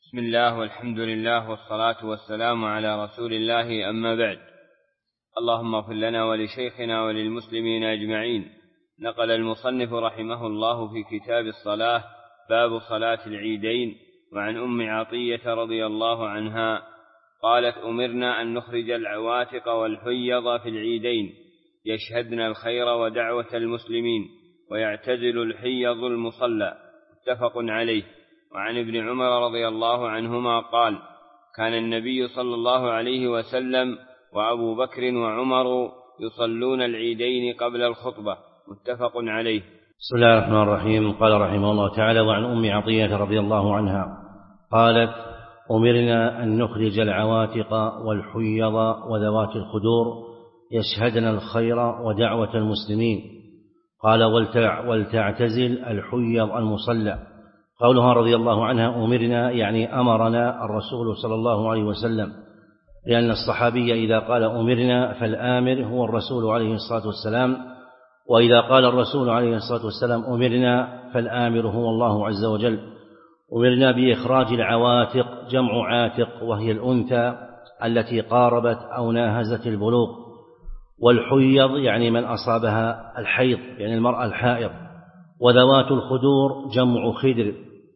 بسم الله والحمد لله والصلاة والسلام على رسول الله، أما بعد. اللهم اغفر لنا ولشيخنا وللمسلمين أجمعين. نقل المصنف رحمه الله في كتاب الصلاة باب صلاة العيدين، وعن أم عطية رضي الله عنها قالت: أمرنا أن نخرج العواتق والحيض في العيدين يشهدن الخير ودعوة المسلمين، ويعتزل الحيض المصلى. متفق عليه. وعن ابن عمر رضي الله عنهما قال: كان النبي صلى الله عليه وسلم وأبو بكر وعمر يصلون العيدين قبل الخطبة. متفق عليه. بسم الله الرحمن الرحيم. قال رحمه الله تعالى: وعن أم عطية رضي الله عنها قالت: أمرنا أن نخرج العواتق والحيض وذوات الخدور يشهدن الخير ودعوة المسلمين. قال: ولتعتزل الحيض المصلى. قولها رضي الله عنها أمرنا يعني أمرنا الرسول صلى الله عليه وسلم، لأن الصحابي إذا قال أمرنا فالآمر هو الرسول عليه الصلاة والسلام، وإذا قال الرسول عليه الصلاة والسلام أمرنا فالآمر هو الله عز وجل. أمرنا بإخراج العواتق، جمع عاتق، وهي الأنثى التي قاربت أو ناهزت البلوغ، والحيض يعني من أصابها الحيض يعني المرأة الحائض، وذوات الخدور جمع خدر،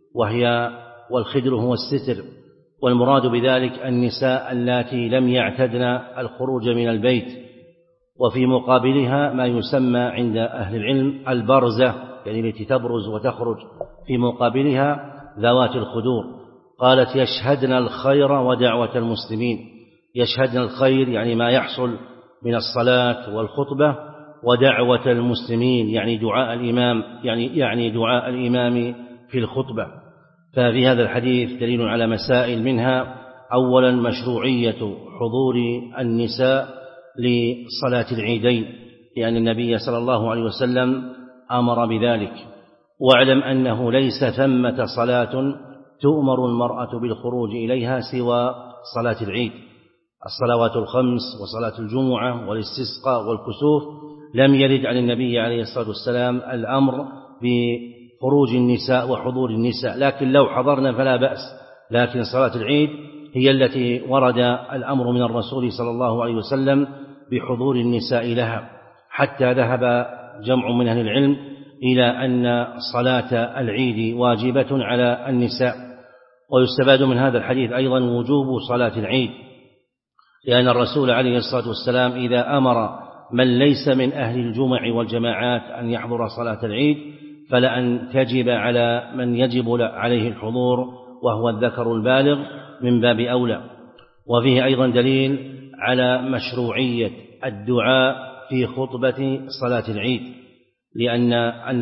والخدر هو الستر، والمراد بذلك النساء اللاتي لم يعتدن الخروج من البيت. وفي مقابلها ما يسمى عند أهل العلم البرزة، يعني التي تبرز وتخرج، في مقابلها ذوات الخدور. قالت: يشهدن الخير ودعوة المسلمين. يشهدن الخير يعني ما يحصل من الصلاة والخطبة، ودعوة المسلمين يعني دعاء الإمام، يعني دعاء الإمام في الخطبة. ففي هذا الحديث دليل على مسائل، منها أولا مشروعية حضور النساء لصلاة العيدين، لأن النبي صلى الله عليه وسلم أمر بذلك. واعلم أنه ليس ثمة صلاة تؤمر المرأة بالخروج إليها سوى صلاة العيد. الصلوات الخمس وصلاة الجمعة والاستسقاء والكسوف لم يرد عن النبي عليه الصلاة والسلام الأمر بخروج النساء وحضور النساء، لكن لو حضرنا فلا بأس. لكن صلاة العيد هي التي ورد الأمر من الرسول صلى الله عليه وسلم بحضور النساء لها، حتى ذهب جمع من أهل العلم إلى أن صلاة العيد واجبة على النساء. ويستفاد من هذا الحديث أيضا وجوب صلاة العيد، لأن الرسول عليه الصلاة والسلام إذا أمر من ليس من أهل الجمع والجماعات أن يحضر صلاة العيد فلأن تجب على من يجب عليه الحضور، وهو الذكر البالغ، من باب أولى. وفيه أيضا دليل على مشروعية الدعاء في خطبة صلاة العيد، لأن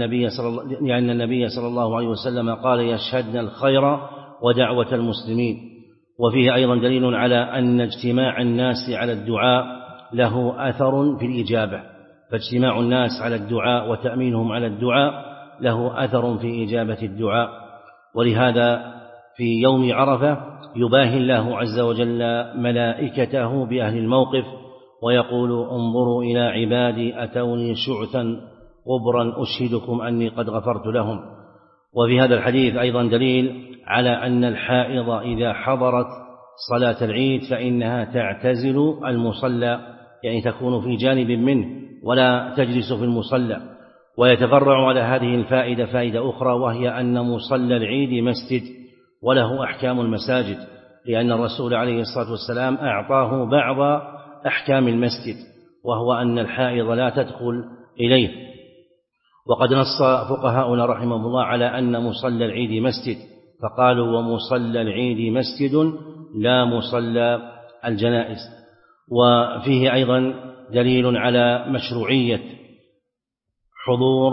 النبي صلى الله عليه وسلم قال: يشهدن الخير ودعوة المسلمين. وفيه أيضا دليل على أن اجتماع الناس على الدعاء له أثر في الإجابة، فاجتماع الناس على الدعاء وتأمينهم على الدعاء له أثر في إجابة الدعاء. ولهذا في يوم عرفة يباهي الله عز وجل ملائكته بأهل الموقف ويقول: انظروا إلى عبادي أتوني شعثا غبرا أشهدكم أني قد غفرت لهم. وفي هذا الحديث أيضا دليل على أن الحائض إذا حضرت صلاة العيد فإنها تعتزل المصلى، يعني تكون في جانب منه ولا تجلس في المصلى. ويتفرع على هذه الفائدة فائدة أخرى، وهي أن مصلى العيد مسجد وله أحكام المساجد، لأن الرسول عليه الصلاة والسلام أعطاه بعض أحكام المسجد، وهو أن الحائض لا تدخل إليه. وقد نص فقهاؤنا رحمهم الله على أن مصلى العيد مسجد، فقالوا: ومصلى العيد مسجد لا مصلى الجنائز. وفيه أيضا دليل على مشروعية حضور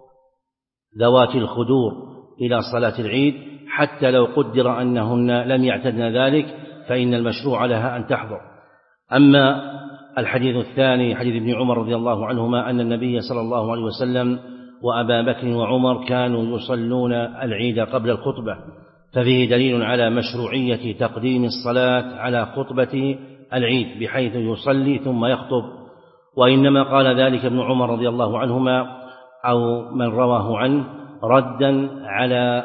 ذوات الخدور إلى صلاة العيد، حتى لو قدر أنهن لم يعتدن ذلك فإن المشروع لها أن تحضر. أما الحديث الثاني حديث ابن عمر رضي الله عنهما أن النبي صلى الله عليه وسلم وأبا بكر وعمر كانوا يصلون العيد قبل الخطبة، ففيه دليل على مشروعية تقديم الصلاة على خطبة العيد بحيث يصلي ثم يخطب. وإنما قال ذلك ابن عمر رضي الله عنهما أو من رواه عنه ردا على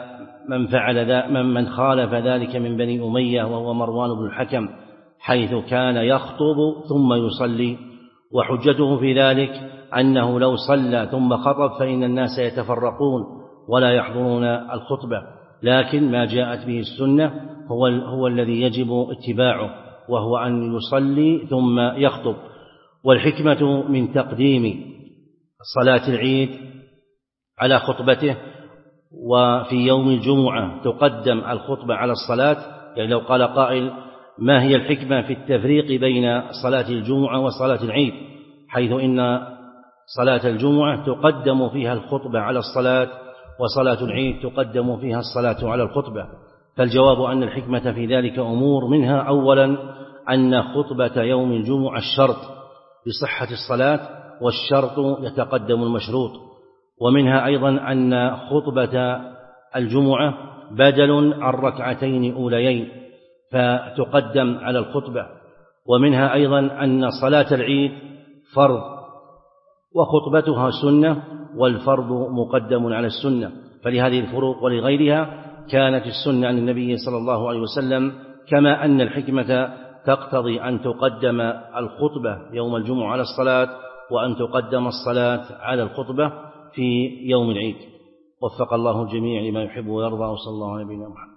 من خالف ذلك من بني أمية وهو مروان بن الحكم، حيث كان يخطب ثم يصلي، وحجته في ذلك أنه لو صلى ثم خطب فإن الناس يتفرقون ولا يحضرون الخطبة، لكن ما جاءت به السنة هو الذي يجب اتباعه، وهو أن يصلي ثم يخطب. والحكمة من تقديم صلاة العيد على خطبته، وفي يوم الجمعة تقدم الخطبة على الصلاة، يعني لو قال قائل ما هي الحكمة في التفريق بين صلاة الجمعة وصلاة العيد، حيث إن صلاة الجمعة تقدم فيها الخطبة على الصلاة، وصلاة العيد تقدم فيها الصلاة على الخطبة؟ فالجواب أن الحكمة في ذلك أمور، منها أولا أن خطبة يوم الجمعة الشرط بصحة الصلاة، والشرط يتقدم المشروط، ومنها أيضا أن خطبة الجمعة بدل عن ركعتين أوليين فتقدم على الخطبة، ومنها أيضا أن صلاة العيد فرض وخطبتها سنة، والفرض مقدم على السنة. فلهذه الفروق ولغيرها كانت السنة عن النبي صلى الله عليه وسلم، كما أن الحكمة تقتضي أن تقدم الخطبة يوم الجمعة على الصلاة، وأن تقدم الصلاة على الخطبة في يوم العيد. وفق الله الجميع لما يحب ويرضى، وصلى الله على نبينا محمد.